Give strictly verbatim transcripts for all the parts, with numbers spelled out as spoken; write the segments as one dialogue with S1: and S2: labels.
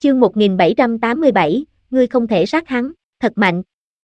S1: Chương một nghìn bảy trăm tám mươi bảy, ngươi không thể sát hắn, thật mạnh.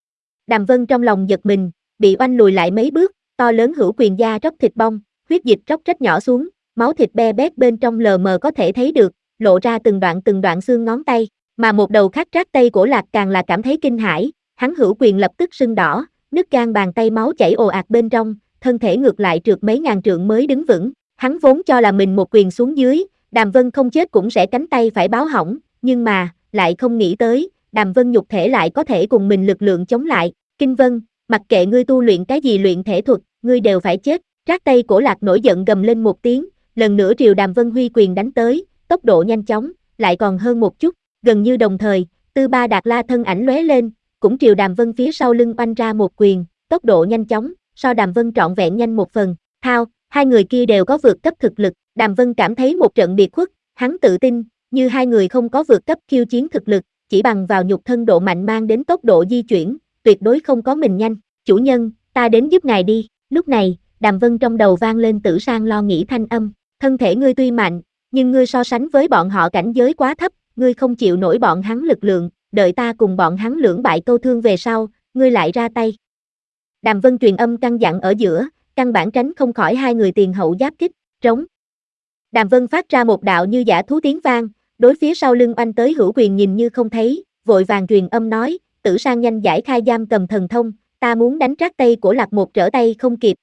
S1: Đàm Vân trong lòng giật mình, bị oanh lùi lại mấy bước, to lớn hữu quyền da róc thịt bong, huyết dịch róc rách nhỏ xuống, máu thịt be bét bên trong lờ mờ có thể thấy được, lộ ra từng đoạn từng đoạn xương ngón tay, mà một đầu khác trác tay của Lạc càng là cảm thấy kinh hãi, hắn hữu quyền lập tức sưng đỏ, nứt gan bàn tay máu chảy ồ ạt bên trong, thân thể ngược lại trượt mấy ngàn trượng mới đứng vững, hắn vốn cho là mình một quyền xuống dưới, Đàm Vân không chết cũng sẽ cánh tay phải báo hỏng, nhưng mà, lại không nghĩ tới, Đàm Vân nhục thể lại có thể cùng mình lực lượng chống lại, Kinh Vân, mặc kệ ngươi tu luyện cái gì luyện thể thuật, ngươi đều phải chết, trác tay của Lạc nổi giận gầm lên một tiếng, lần nữa triều Đàm Vân huy quyền đánh tới, tốc độ nhanh chóng, lại còn hơn một chút, gần như đồng thời, Tư Ba Đạt La thân ảnh lóe lên, cũng triều Đàm Vân phía sau lưng oanh ra một quyền, tốc độ nhanh chóng, so Đàm Vân trọn vẹn nhanh một phần, thao, hai người kia đều có vượt cấp thực lực, Đàm Vân cảm thấy một trận biệt khuất, hắn tự tin, như hai người không có vượt cấp khiêu chiến thực lực, chỉ bằng vào nhục thân độ mạnh mang đến tốc độ di chuyển, tuyệt đối không có mình nhanh, chủ nhân, ta đến giúp ngài đi, lúc này, Đàm Vân trong đầu vang lên Tử Sang lo nghĩ thanh âm, thân thể ngươi tuy mạnh, nhưng ngươi so sánh với bọn họ cảnh giới quá thấp, ngươi không chịu nổi bọn hắn lực lượng, đợi ta cùng bọn hắn lưỡng bại câu thương về sau, ngươi lại ra tay. Đàm Vân truyền âm căn dặn ở giữa, căn bản tránh không khỏi hai người tiền hậu giáp kích, trống. Đàm Vân phát ra một đạo như giả thú tiếng vang, đối phía sau lưng oanh tới hữu quyền nhìn như không thấy, vội vàng truyền âm nói, Tử Sang nhanh giải khai giam cầm thần thông, ta muốn đánh trác tay của Lạc một trở tay không kịp.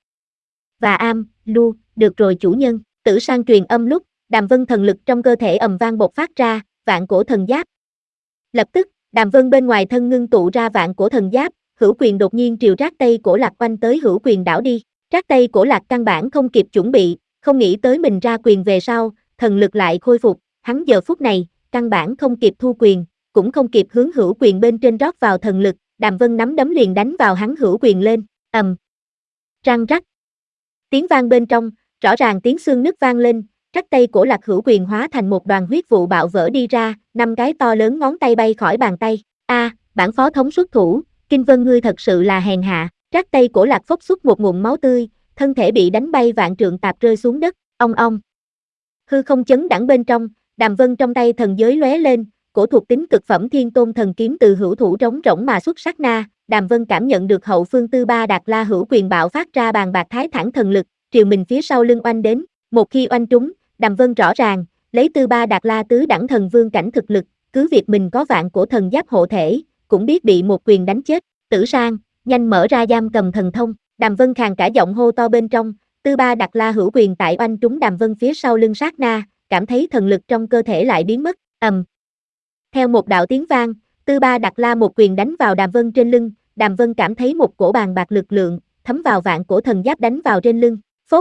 S1: Và am, lu, được rồi chủ nhân, Tử Sang truyền âm lúc, Đàm Vân thần lực trong cơ thể ầm vang bộc phát ra, vạn cổ thần giáp. Lập tức, Đàm Vân bên ngoài thân ngưng tụ ra vạn cổ thần giáp, hữu quyền đột nhiên triều trác tay của Lạc oanh tới hữu quyền đảo đi, trác tay của Lạc căn bản không kịp chuẩn bị, không nghĩ tới mình ra quyền về sau, thần lực lại khôi phục, hắn giờ phút này, căn bản không kịp thu quyền, cũng không kịp hướng hữu quyền bên trên rót vào thần lực, Đàm Vân nắm đấm liền đánh vào hắn hữu quyền lên, ầm, răng rắc. Tiếng vang bên trong, rõ ràng tiếng xương nứt vang lên, trác tay của Lạc hữu quyền hóa thành một đoàn huyết vụ bạo vỡ đi ra, năm cái to lớn ngón tay bay khỏi bàn tay, a, à, bản phó thống xuất thủ, Kinh Vân ngươi thật sự là hèn hạ, trác tay của Lạc phốc xuất một ngụm máu tươi, thân thể bị đánh bay vạn trượng tạp rơi xuống đất, ong ong. Hư không chấn đẳng bên trong, Đàm Vân trong tay thần giới lóe lên, cổ thuộc tính cực phẩm Thiên Tôn thần kiếm từ hữu thủ trống rỗng mà xuất sát na, Đàm Vân cảm nhận được hậu phương Tư Ba Đạt La hữu quyền bạo phát ra bàn bạc thái thản thần lực, triều mình phía sau lưng oanh đến, một khi oanh trúng, Đàm Vân rõ ràng, lấy Tư Ba Đạt La tứ đẳng thần vương cảnh thực lực, cứ việc mình có vạn cổ thần giáp hộ thể, cũng biết bị một quyền đánh chết, Tử Sang, nhanh mở ra giam cầm thần thông, Đàm Vân khàn cả giọng hô to bên trong, Tư Ba Đạt La hữu quyền tại oanh trúng Đàm Vân phía sau lưng sát na, cảm thấy thần lực trong cơ thể lại biến mất, ầm. Theo một đạo tiếng vang, Tư Ba Đạt La một quyền đánh vào Đàm Vân trên lưng, Đàm Vân cảm thấy một cổ bàn bạc lực lượng, thấm vào vạn cổ thần giáp đánh vào trên lưng, phốt.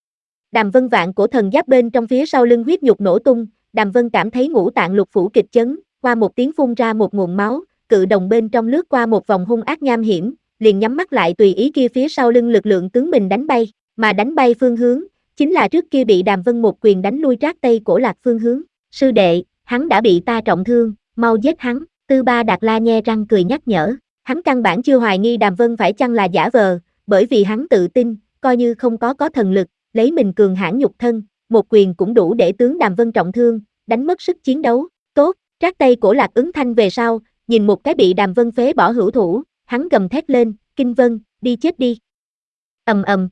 S1: Đàm Vân vạn cổ thần giáp bên trong phía sau lưng huyết nhục nổ tung, Đàm Vân cảm thấy ngũ tạng lục phủ kịch chấn, qua một tiếng phun ra một nguồn máu, cự đồng bên trong lướt qua một vòng hung ác nham hiểm, liền nhắm mắt lại tùy ý kia phía sau lưng lực lượng tướng mình đánh bay, mà đánh bay phương hướng, chính là trước kia bị Đàm Vân một quyền đánh lui trác tay của Lạc phương hướng, sư đệ, hắn đã bị ta trọng thương, mau giết hắn, Tư Ba Đạt La nhe răng cười nhắc nhở, hắn căn bản chưa hoài nghi Đàm Vân phải chăng là giả vờ, bởi vì hắn tự tin, coi như không có có thần lực, lấy mình cường hãn nhục thân, một quyền cũng đủ để tướng Đàm Vân trọng thương, đánh mất sức chiến đấu, tốt, trác tay của Lạc ứng thanh về sau, nhìn một cái bị Đàm Vân phế bỏ hữu thủ, hắn gầm thét lên, Kinh Vân, đi chết đi. Ầm ầm.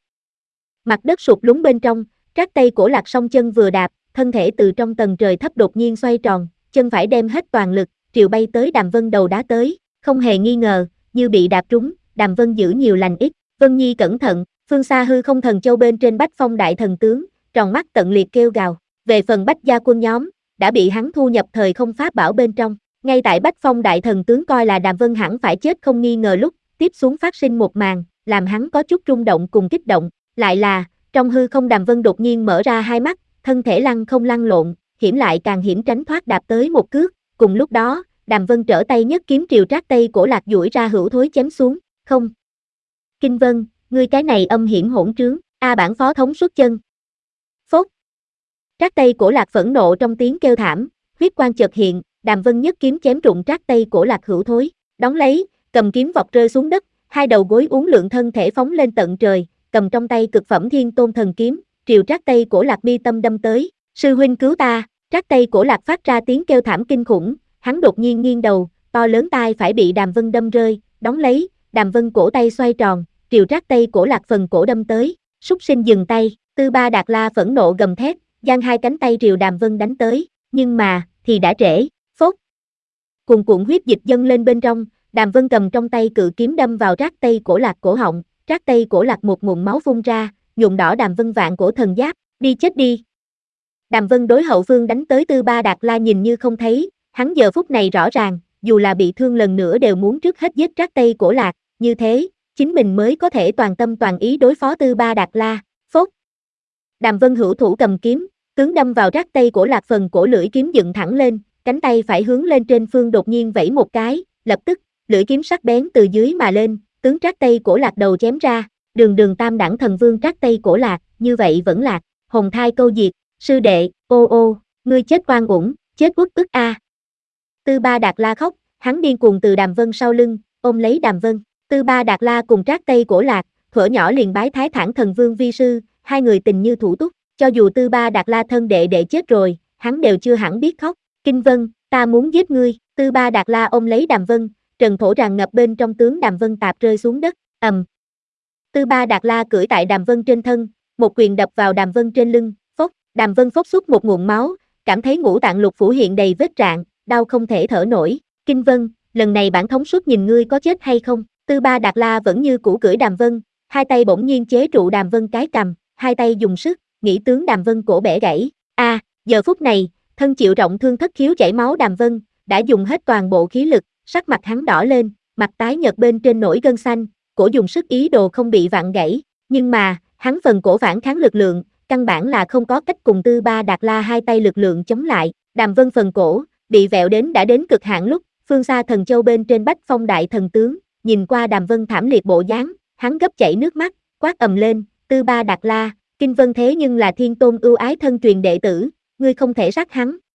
S1: Mặt đất sụp lún bên trong, trác tay của Lạc song chân vừa đạp, thân thể từ trong tầng trời thấp đột nhiên xoay tròn, chân phải đem hết toàn lực, triều bay tới Đàm Vân đầu đá tới, không hề nghi ngờ, như bị đạp trúng, Đàm Vân giữ nhiều lành ít, Vân Nhi cẩn thận, phương xa hư không thần châu bên trên Bách Phong đại thần tướng, tròn mắt tận liệt kêu gào, về phần Bách gia quân nhóm, đã bị hắn thu nhập thời không pháp bảo bên trong, ngay tại Bách Phong đại thần tướng coi là Đàm Vân hẳn phải chết không nghi ngờ lúc, tiếp xuống phát sinh một màn, làm hắn có chút rung động cùng kích động, lại là, trong hư không Đàm Vân đột nhiên mở ra hai mắt, thân thể lăn không lăn lộn, hiểm lại càng hiểm tránh thoát đạp tới một cước, cùng lúc đó, Đàm Vân trở tay nhất kiếm triều trác tay cổ Lạc duỗi ra hữu thối chém xuống, không. Kinh Vân, ngươi cái này âm hiểm hỗn trướng, a bản phó thống xuất chân. Phốt. Trác tay cổ Lạc phẫn nộ trong tiếng kêu thảm, huyết quang chợt hiện, Đàm Vân nhất kiếm chém trụng trác tay cổ Lạc hữu thối, đón lấy, cầm kiếm vọt rơi xuống đất, hai đầu gối uốn lượn thân thể phóng lên tận trời, cầm trong tay cực phẩm Thiên Tôn thần kiếm, triều trác tay cổ Lạc mi tâm đâm tới, sư huynh cứu ta, trác tay cổ Lạc phát ra tiếng kêu thảm kinh khủng, hắn đột nhiên nghiêng đầu, to lớn tai phải bị Đàm Vân đâm rơi, đóng lấy, Đàm Vân cổ tay xoay tròn, triều Trác Tây Cổ Lạc phần cổ đâm tới, súc sinh dừng tay, Tư Ba Đạt La phẫn nộ gầm thét, giang hai cánh tay triều Đàm Vân đánh tới, nhưng mà, thì đã trễ, phốt. Cuồn cuộn huyết dịch dâng lên bên trong, Đàm Vân cầm trong tay cự kiếm đâm vào Trác Tây Cổ Lạc cổ họng, Trác Tây Cổ Lạc một ngụm máu phun ra, nhuộm đỏ Đàm Vân vạn cổ thần giáp, đi chết đi. Đàm Vân đối hậu phương đánh tới Tư Ba Đạt La nhìn như không thấy, hắn giờ phút này rõ ràng, dù là bị thương lần nữa đều muốn trước hết giết Trác Tây Cổ Lạc, như thế, chính mình mới có thể toàn tâm toàn ý đối phó Tư Ba Đạt La, phốt. Đàm Vân hữu thủ cầm kiếm, tướng đâm vào Trác Tây Cổ Lạc phần cổ lưỡi kiếm dựng thẳng lên, cánh tay phải hướng lên trên phương đột nhiên vẫy một cái, lập tức, lưỡi kiếm sắc bén từ dưới mà lên, tướng Trác Tây Cổ Lạc đầu chém ra, đường đường tam đẳng thần vương Trác Tây Cổ Lạc, như vậy vẫn lạc, hồn thai câu diệt, sư đệ, ô ô, ngươi chết oan uổng, chết uất ức a. Tư Ba Đạt La khóc, hắn điên cuồng từ Đàm Vân sau lưng, ôm lấy Đàm Vân, Tư Ba Đạt La cùng Trác Tây Cổ Lạc, thuở nhỏ liền bái Thái Thản thần vương vi sư, hai người tình như thủ túc, cho dù Tư Ba Đạt La thân đệ đệ chết rồi, hắn đều chưa hẳn biết khóc, Kinh Vân, ta muốn giết ngươi, Tư Ba Đạt La ôm lấy Đàm Vân, trần thổ tràn ngập bên trong tướng Đàm Vân tạp rơi xuống đất, ầm. Tư Ba Đạt La cưỡi tại Đàm Vân trên thân, một quyền đập vào Đàm Vân trên lưng, phốc, Đàm Vân phốc xuất một nguồn máu, cảm thấy ngũ tạng lục phủ hiện đầy vết rạn, đau không thể thở nổi, Kinh Vân, lần này bản thống suất nhìn ngươi có chết hay không, Tư Ba Đạt La vẫn như cũ cưỡi Đàm Vân, hai tay bỗng nhiên chế trụ Đàm Vân cái cầm, hai tay dùng sức, nghĩ tướng Đàm Vân cổ bẻ gãy, a, à, giờ phút này, thân chịu trọng thương thất khiếu chảy máu Đàm Vân, đã dùng hết toàn bộ khí lực, sắc mặt hắn đỏ lên, mặt tái nhợt bên trên nổi gân xanh, cổ dùng sức ý đồ không bị vặn gãy, nhưng mà, hắn phần cổ phản kháng lực lượng, căn bản là không có cách cùng Tư Ba Đạt La hai tay lực lượng chống lại, Đàm Vân phần cổ, bị vẹo đến đã đến cực hạn lúc, phương xa Thần Châu bên trên Bách Phong đại thần tướng, nhìn qua Đàm Vân thảm liệt bộ dáng, hắn gấp chảy nước mắt, quát ầm lên, Tư Ba Đạt La, Kinh Vân thế nhưng là Thiên Tôn ưu ái thân truyền đệ tử, ngươi không thể sát hắn,